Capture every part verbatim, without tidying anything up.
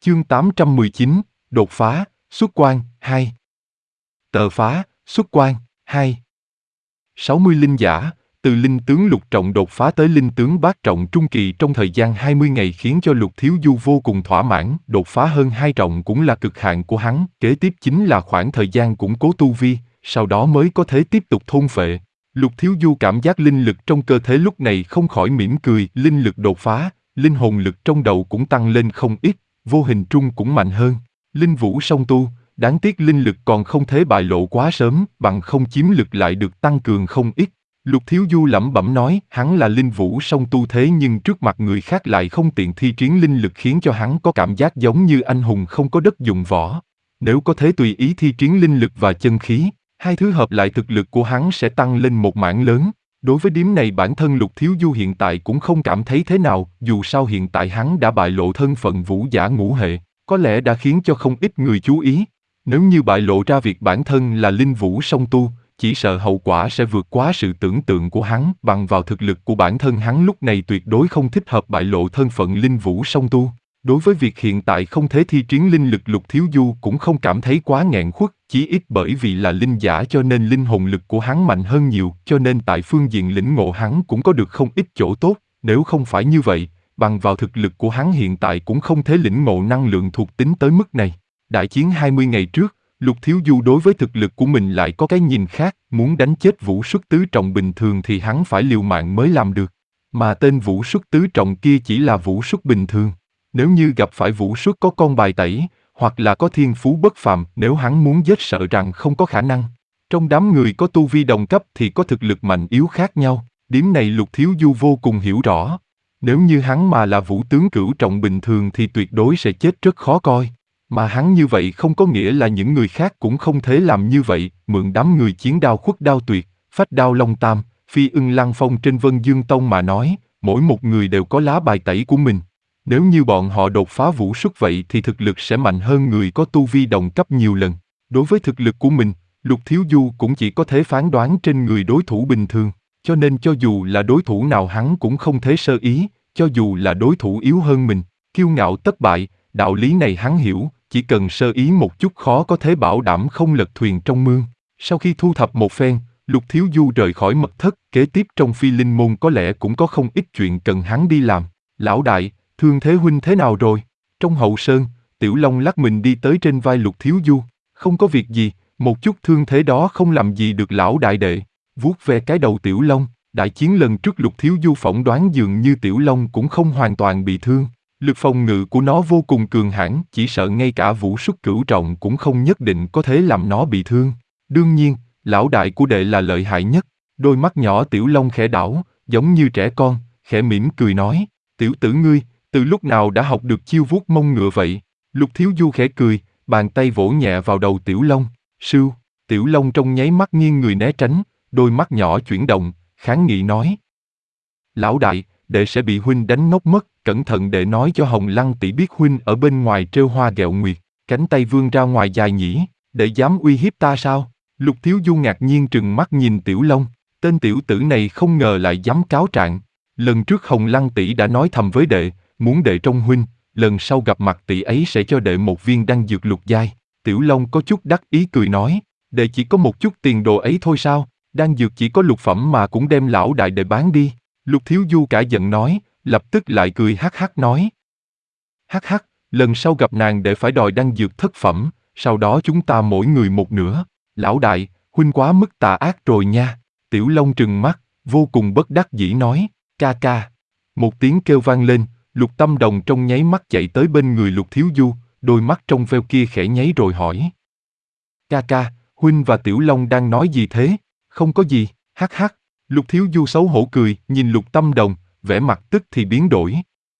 Chương tám trăm mười chín, đột phá, xuất quan, hai. Tờ phá, xuất quan, hai. sáu mươi linh giả, từ linh tướng lục trọng đột phá tới linh tướng bát trọng trung kỳ trong thời gian hai mươi ngày khiến cho Lục Thiếu Du vô cùng thỏa mãn, đột phá hơn hai trọng cũng là cực hạn của hắn, kế tiếp chính là khoảng thời gian củng cố tu vi, sau đó mới có thể tiếp tục thôn phệ. Lục Thiếu Du cảm giác linh lực trong cơ thể lúc này không khỏi mỉm cười, linh lực đột phá, linh hồn lực trong đầu cũng tăng lên không ít, vô hình trung cũng mạnh hơn. Linh vũ song tu, đáng tiếc linh lực còn không thể bại lộ quá sớm, bằng không chiếm lực lại được tăng cường không ít. Lục Thiếu Du lẩm bẩm nói, hắn là linh vũ song tu thế nhưng trước mặt người khác lại không tiện thi triển linh lực khiến cho hắn có cảm giác giống như anh hùng không có đất dụng võ. Nếu có thể tùy ý thi triển linh lực và chân khí, hai thứ hợp lại thực lực của hắn sẽ tăng lên một mảng lớn. Đối với điểm này bản thân Lục Thiếu Du hiện tại cũng không cảm thấy thế nào, dù sao hiện tại hắn đã bại lộ thân phận vũ giả ngũ hệ, có lẽ đã khiến cho không ít người chú ý. Nếu như bại lộ ra việc bản thân là linh vũ song tu, chỉ sợ hậu quả sẽ vượt quá sự tưởng tượng của hắn, bằng vào thực lực của bản thân hắn lúc này tuyệt đối không thích hợp bại lộ thân phận linh vũ song tu. Đối với việc hiện tại không thể thi triển linh lực, Lục Thiếu Du cũng không cảm thấy quá nghẹn khuất, chỉ ít bởi vì là linh giả cho nên linh hồn lực của hắn mạnh hơn nhiều, cho nên tại phương diện lĩnh ngộ hắn cũng có được không ít chỗ tốt, nếu không phải như vậy, bằng vào thực lực của hắn hiện tại cũng không thể lĩnh ngộ năng lượng thuộc tính tới mức này. Đại chiến hai mươi ngày trước, Lục Thiếu Du đối với thực lực của mình lại có cái nhìn khác, muốn đánh chết vũ xuất tứ trọng bình thường thì hắn phải liều mạng mới làm được. Mà tên vũ xuất tứ trọng kia chỉ là vũ xuất bình thường. Nếu như gặp phải vũ xuất có con bài tẩy, hoặc là có thiên phú bất phàm, nếu hắn muốn giết sợ rằng không có khả năng. Trong đám người có tu vi đồng cấp thì có thực lực mạnh yếu khác nhau, điểm này Lục Thiếu Du vô cùng hiểu rõ. Nếu như hắn mà là vũ tướng cửu trọng bình thường thì tuyệt đối sẽ chết rất khó coi. Mà hắn như vậy không có nghĩa là những người khác cũng không thể làm như vậy, mượn đám người chiến đao khuất đao tuyệt, phách đao long tam, phi ưng lăng phong trên Vân Dương Tông mà nói, mỗi một người đều có lá bài tẩy của mình. Nếu như bọn họ đột phá vũ xuất vậy thì thực lực sẽ mạnh hơn người có tu vi đồng cấp nhiều lần. Đối với thực lực của mình, Lục Thiếu Du cũng chỉ có thể phán đoán trên người đối thủ bình thường, cho nên cho dù là đối thủ nào hắn cũng không thể sơ ý, cho dù là đối thủ yếu hơn mình, kiêu ngạo tất bại, đạo lý này hắn hiểu, chỉ cần sơ ý một chút khó có thể bảo đảm không lật thuyền trong mương. Sau khi thu thập một phen, Lục Thiếu Du rời khỏi mật thất, kế tiếp trong Phi Linh Môn có lẽ cũng có không ít chuyện cần hắn đi làm. Lão đại, Thương Thế huynh thế nào rồi? Trong hậu sơn, Tiểu Long lắc mình đi tới trên vai Lục Thiếu Du. Không có việc gì, một chút thương thế đó không làm gì được lão đại đệ. Vuốt ve cái đầu Tiểu Long, đại chiến lần trước Lục Thiếu Du phỏng đoán dường như Tiểu Long cũng không hoàn toàn bị thương. Lực phòng ngự của nó vô cùng cường hãn, chỉ sợ ngay cả vũ xuất cửu trọng cũng không nhất định có thể làm nó bị thương. Đương nhiên, lão đại của đệ là lợi hại nhất. Đôi mắt nhỏ Tiểu Long khẽ đảo, giống như trẻ con, khẽ mỉm cười nói, tiểu tử ngươi, từ lúc nào đã học được chiêu vuốt mông ngựa vậy? Lục Thiếu Du khẽ cười, bàn tay vỗ nhẹ vào đầu Tiểu Long, sưu, Tiểu Long trong nháy mắt nghiêng người né tránh, đôi mắt nhỏ chuyển động, kháng nghị nói. Lão đại, đệ sẽ bị huynh đánh ngốc mất, cẩn thận đệ nói cho Hồng Lăng tỷ biết huynh ở bên ngoài trêu hoa ghẹo nguyệt, cánh tay vươn ra ngoài dài nhỉ, đệ dám uy hiếp ta sao? Lục Thiếu Du ngạc nhiên trừng mắt nhìn Tiểu Long, tên tiểu tử này không ngờ lại dám cáo trạng. Lần trước Hồng Lăng tỷ đã nói thầm với đệ, muốn đệ trong huynh, lần sau gặp mặt tỷ ấy sẽ cho đệ một viên đan dược lục giai. Tiểu Long có chút đắc ý cười nói, đệ chỉ có một chút tiền đồ ấy thôi sao, đan dược chỉ có lục phẩm mà cũng đem lão đại đệ bán đi. Lục Thiếu Du cả giận nói, lập tức lại cười hắc hắc nói. Hắc hắc, lần sau gặp nàng đệ phải đòi đan dược thất phẩm, sau đó chúng ta mỗi người một nửa. Lão đại, huynh quá mức tà ác rồi nha. Tiểu Long trừng mắt, vô cùng bất đắc dĩ nói, ca ca. Một tiếng kêu vang lên, Lục Tâm Đồng trong nháy mắt chạy tới bên người Lục Thiếu Du, đôi mắt trong veo kia khẽ nháy rồi hỏi. Ca ca, huynh và Tiểu Long đang nói gì thế? Không có gì, hắc hắc. Lục Thiếu Du xấu hổ cười, nhìn Lục Tâm Đồng, vẻ mặt tức thì biến đổi.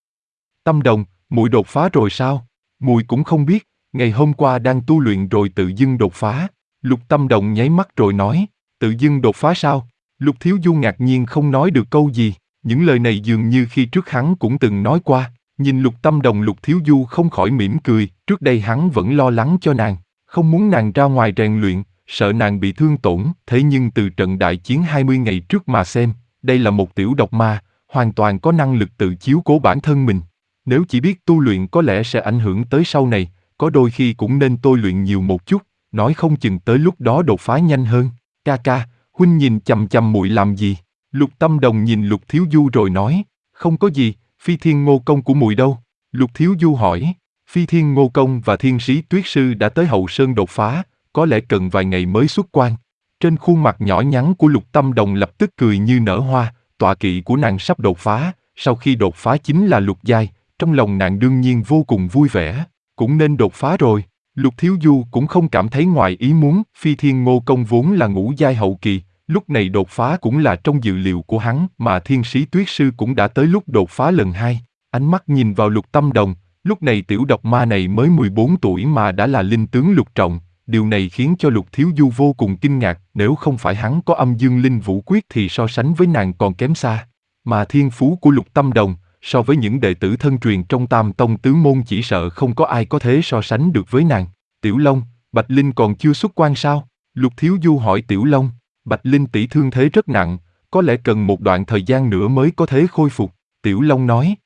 Tâm Đồng, muội đột phá rồi sao? Muội cũng không biết, ngày hôm qua đang tu luyện rồi tự dưng đột phá. Lục Tâm Đồng nháy mắt rồi nói, tự dưng đột phá sao? Lục Thiếu Du ngạc nhiên không nói được câu gì, những lời này dường như khi trước hắn cũng từng nói qua. Nhìn Lục Tâm Đồng, Lục Thiếu Du không khỏi mỉm cười, trước đây hắn vẫn lo lắng cho nàng, không muốn nàng ra ngoài rèn luyện, sợ nàng bị thương tổn, thế nhưng từ trận đại chiến hai mươi ngày trước mà xem, đây là một tiểu độc ma, hoàn toàn có năng lực tự chiếu cố bản thân mình. Nếu chỉ biết tu luyện có lẽ sẽ ảnh hưởng tới sau này, có đôi khi cũng nên tôi luyện nhiều một chút, nói không chừng tới lúc đó đột phá nhanh hơn. Ca ca, huynh nhìn chằm chằm muội làm gì? Lục Tâm Đồng nhìn Lục Thiếu Du rồi nói, không có gì, Phi Thiên Ngô Công của muội đâu? Lục Thiếu Du hỏi, Phi Thiên Ngô Công và Thiên Sĩ Tuyết Sư đã tới Hậu Sơn đột phá, có lẽ cần vài ngày mới xuất quan. Trên khuôn mặt nhỏ nhắn của Lục Tâm Đồng lập tức cười như nở hoa, tọa kỵ của nàng sắp đột phá, sau khi đột phá chính là lục giai, trong lòng nàng đương nhiên vô cùng vui vẻ, cũng nên đột phá rồi. Lục Thiếu Du cũng không cảm thấy ngoài ý muốn, Phi Thiên Ngô Công vốn là ngũ giai hậu kỳ, lúc này đột phá cũng là trong dự liệu của hắn, mà Thiên Sĩ Tuyết Sư cũng đã tới lúc đột phá lần hai. Ánh mắt nhìn vào Lục Tâm Đồng, lúc này tiểu độc ma này mới mười bốn tuổi mà đã là linh tướng lục trọng, điều này khiến cho Lục Thiếu Du vô cùng kinh ngạc, nếu không phải hắn có âm dương linh vũ quyết thì so sánh với nàng còn kém xa. Mà thiên phú của Lục Tâm Đồng, so với những đệ tử thân truyền trong Tam Tông tứ môn chỉ sợ không có ai có thể so sánh được với nàng. Tiểu Long, Bạch Linh còn chưa xuất quan sao? Lục Thiếu Du hỏi Tiểu Long. Bạch Linh tỷ thương thế rất nặng, có lẽ cần một đoạn thời gian nữa mới có thể khôi phục. Tiểu Long nói,